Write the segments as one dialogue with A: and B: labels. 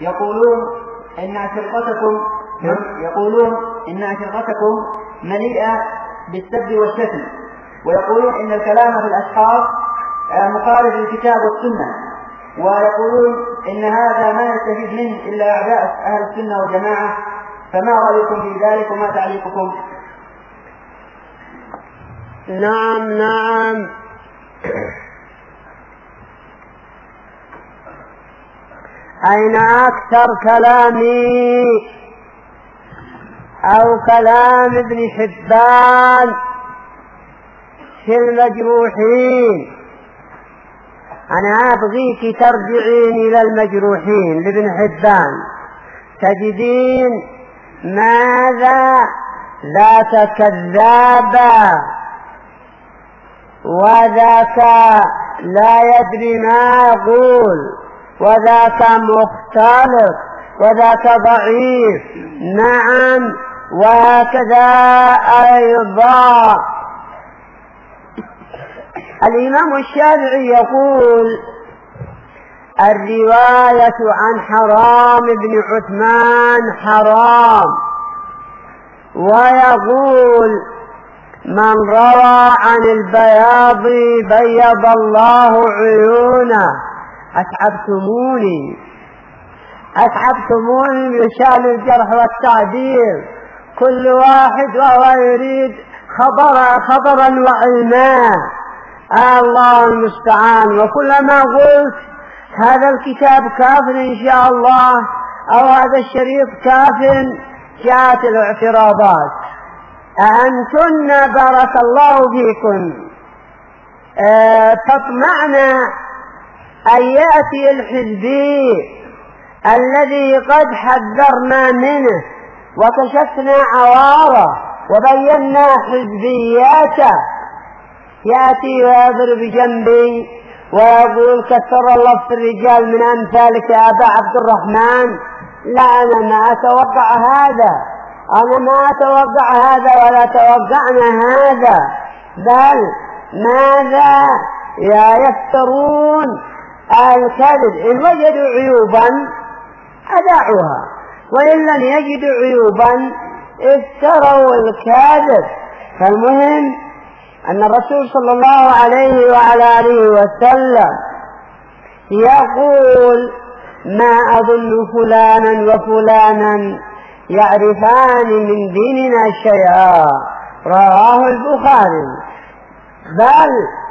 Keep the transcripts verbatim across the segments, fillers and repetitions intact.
A: يقولون إن أشرطتكم يقولون إن أشرطتكم مليئة بالسب والشتم، ويقولون إن الكلام في الأشخاص مخالف للكتاب والسنة، ويقولون إن هذا ما يستفيد منه إلا أعداء أهل السنة والجماعة. فما رأيكم في ذلك وما تعليقكم؟
B: نعم نعم أين أكثر كلامي أو كلام ابن حبان في المجروحين؟ أنا أبغيك ترجعين إلى المجروحين لابن حبان، تجدين ماذا ذاك كذابا وذاك لا يدري ما يقول وذاك مختلف وذاك ضعيف. نعم، وهكذا أيضا الإمام الشافعي يقول الرواية عن حرام بن عثمان حرام، ويقول من روى عن البياض بيض الله عيونه. أتعبتموني أتعبتموني بشأن الجرح والتعديل، كل واحد وهو يريد خبرا خبرا وعلما. الله المستعان. وكلما قلت هذا الكتاب كاف إن شاء الله أو هذا الشريط كاف جاءت الاعتراضات. أنتن بارك الله فيكن أه تطمعن أن يأتي الحزبي الذي قد حذرنا منه وكشفنا عواره وبينا حزبياته، يأتي ويضرب جنبي ويقول كثر الله في الرجال من أمثالك يا أبا عبد الرحمن. لا، أنا ما أتوقع هذا، أنا ما أتوقع هذا ولا توقعنا هذا، بل ماذا يا يفترون الكذب. إن وجدوا عيوبا أدعوها، وإن لم يجدوا عيوبا افتروا الكذب. فالمهم أن الرسول صلى الله عليه وعلى آله وسلم يقول ما أظن فلانا وفلانا يعرفان من ديننا شيئا، رواه البخاري. بل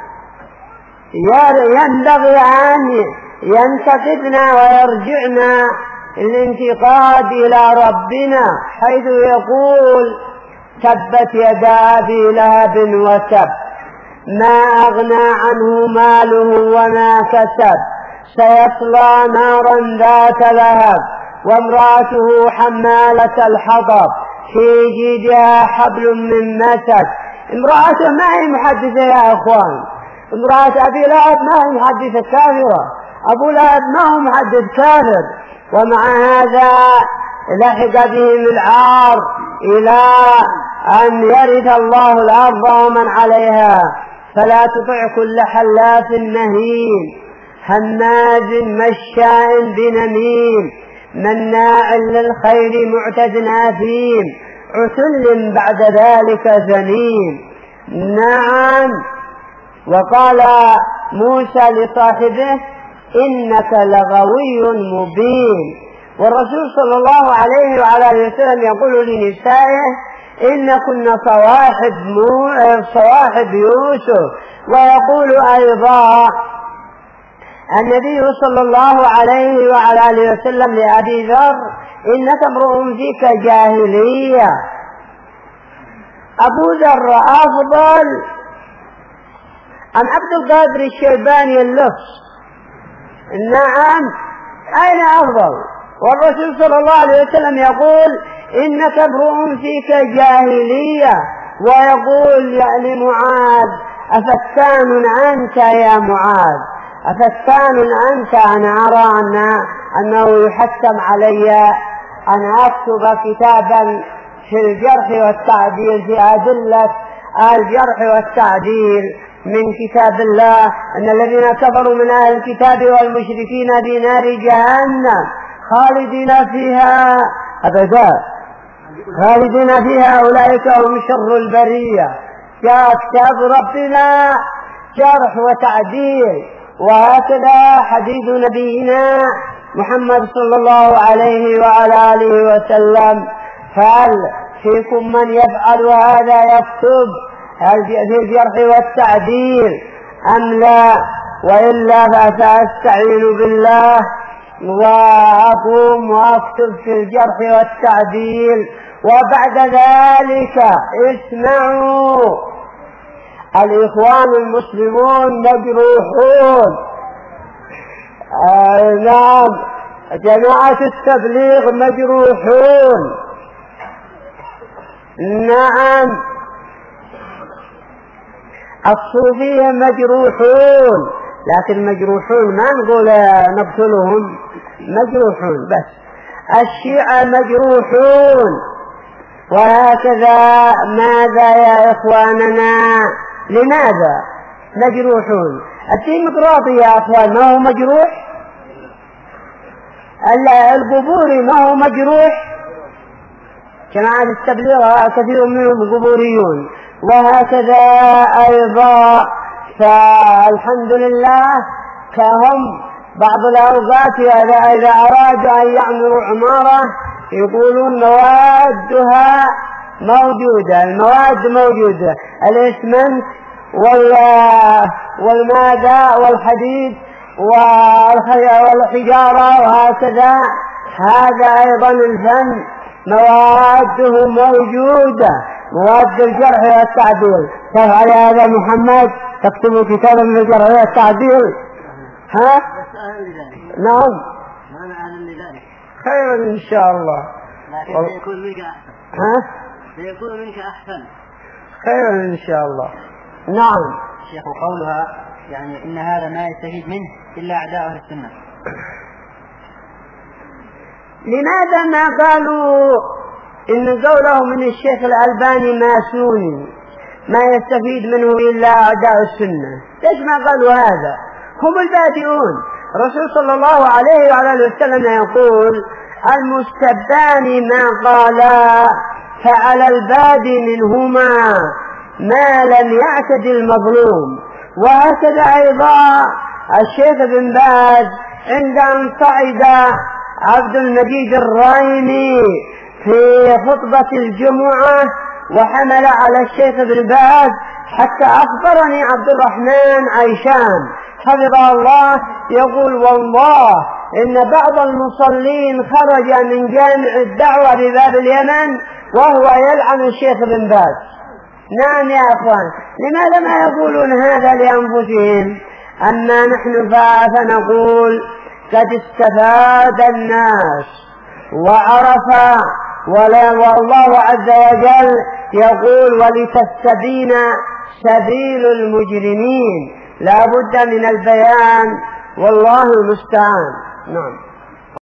B: ينبغي أن ينتقدنا ويرجعنا الانتقاد إلى ربنا، حيث يقول تبت يدا أبي لهب وتب ما أغنى عنه ماله وما كسب سيصلى نارا ذات لهب وامرأته حمالة الحطب في جيدها حبل من مسد. امرأته ما هي محدثة يا أخوان، امرأة أبي لهب ما هي محدثة كافرة، أبو لهب ما هو محدث كافر، ومع هذا لحق بهم العار إلى أن يرث الله الأرض ومن عليها. فلا تطع كل حلاف مهين هماز مشاء بنميم مناع للخير معتد أثيم عتل بعد ذلك زنيم. نعم. وقال موسى لصاحبه إنك لغوي مبين. والرسول صلى الله عليه وعلى آله وسلم يقول لنسائه إن كنا صواحب, صواحب يوسف. ويقول أيضا النبي صلى الله عليه وعلى آله وسلم لأبي ذر إنك امرؤ فيك جاهلية. أبو ذر أفضل أم عبد القادر الشيباني اللص؟ نعم، أين أفضل؟ والرسول صلى الله عليه وسلم يقول إنك امرؤ فيك جاهلية، ويقول يعني معاذ أفتان أنت يا معاذ، أفتان أنت. أنا أرى أن أنه يحتم علي أن أكتب كتابا في الجرح والتعديل، في أدلة الجرح والتعديل من كتاب الله، أن الذين كفروا من أهل الكتاب والمشركين بنار جهنم خالدين فيها أبدا، خالدين فيها أولئك هم شر البرية. جاء كتاب ربنا جرح وتعديل، وهكذا حديث نبينا محمد صلى الله عليه وعلى آله وسلم. فهل فيكم من يفعل هذا يكتب هل في الجرح والتعديل أم لا؟ وإلا فسأستعين بالله وأقوم وأكتب في الجرح والتعديل. وبعد ذلك اسمعوا، الإخوان المسلمون مجروحون، آه نعم، جماعة التبليغ مجروحون، نعم، الصوفية مجروحون، لكن مجروحون ما نقول نقتلهم، مجروحون بس. الشيعة مجروحون. وهكذا ماذا يا إخواننا؟ لماذا مجروحون؟ الديمقراطي يا أخوان ما هو مجروح؟ القبوري ما هو مجروح؟ جماعة التبليغ كثير منهم قبوريون. وهكذا أيضا، فالحمد لله كهم بعض الأوقات إذا أرادوا أن يعملوا عمارة يقولون موادها موجودة، المواد موجودة، الإسمنت والمادة والحديد والحجارة، وهكذا هذا أيضا الفن مواده موجودة، مواد الجرح والتعديل. تفعل هذا محمد؟ تكتب كتابا من الجرح والتعديل؟ ها؟ نعم،
A: ما نعلم لذلك.
B: خيرا إن شاء الله،
A: لكن سيكون منك أحسن.
B: ها؟
A: سيكون منك أحسن.
B: خيرا إن شاء الله. نعم.
A: شيخ قولها يعني إن هذا ما يستفيد منه إلا أعداء أهل السنة،
B: لماذا ما قالوا إن قوله من الشيخ الألباني ماسوني ما يستفيد منه إلا أعداء السنة؟ ليش ما قالوا هذا؟ هم البادئون. الرسول صلى الله عليه وعلى آله وسلم يقول المستبان ما قالا فعلى البادي منهما ما لم يعتد المظلوم. وهكذا أيضا الشيخ بن باز عند أن صعد عبد المجيد الرايمي في خطبة الجمعة وحمل على الشيخ بن باز حتى أخبرني عبد الرحمن عيشان حفظه الله يقول والله إن بعض المصلين خرج من جامع الدعوة بباب اليمن وهو يلعن الشيخ بن باز. نعم يا أخوان، لماذا ما يقولون هذا لأنفسهم؟ أما نحن فنقول قد استفاد الناس وعرف، والله عز وجل يقول ولتستبين سبيل المجرمين، لا بد من البيان والله المستعان. نعم.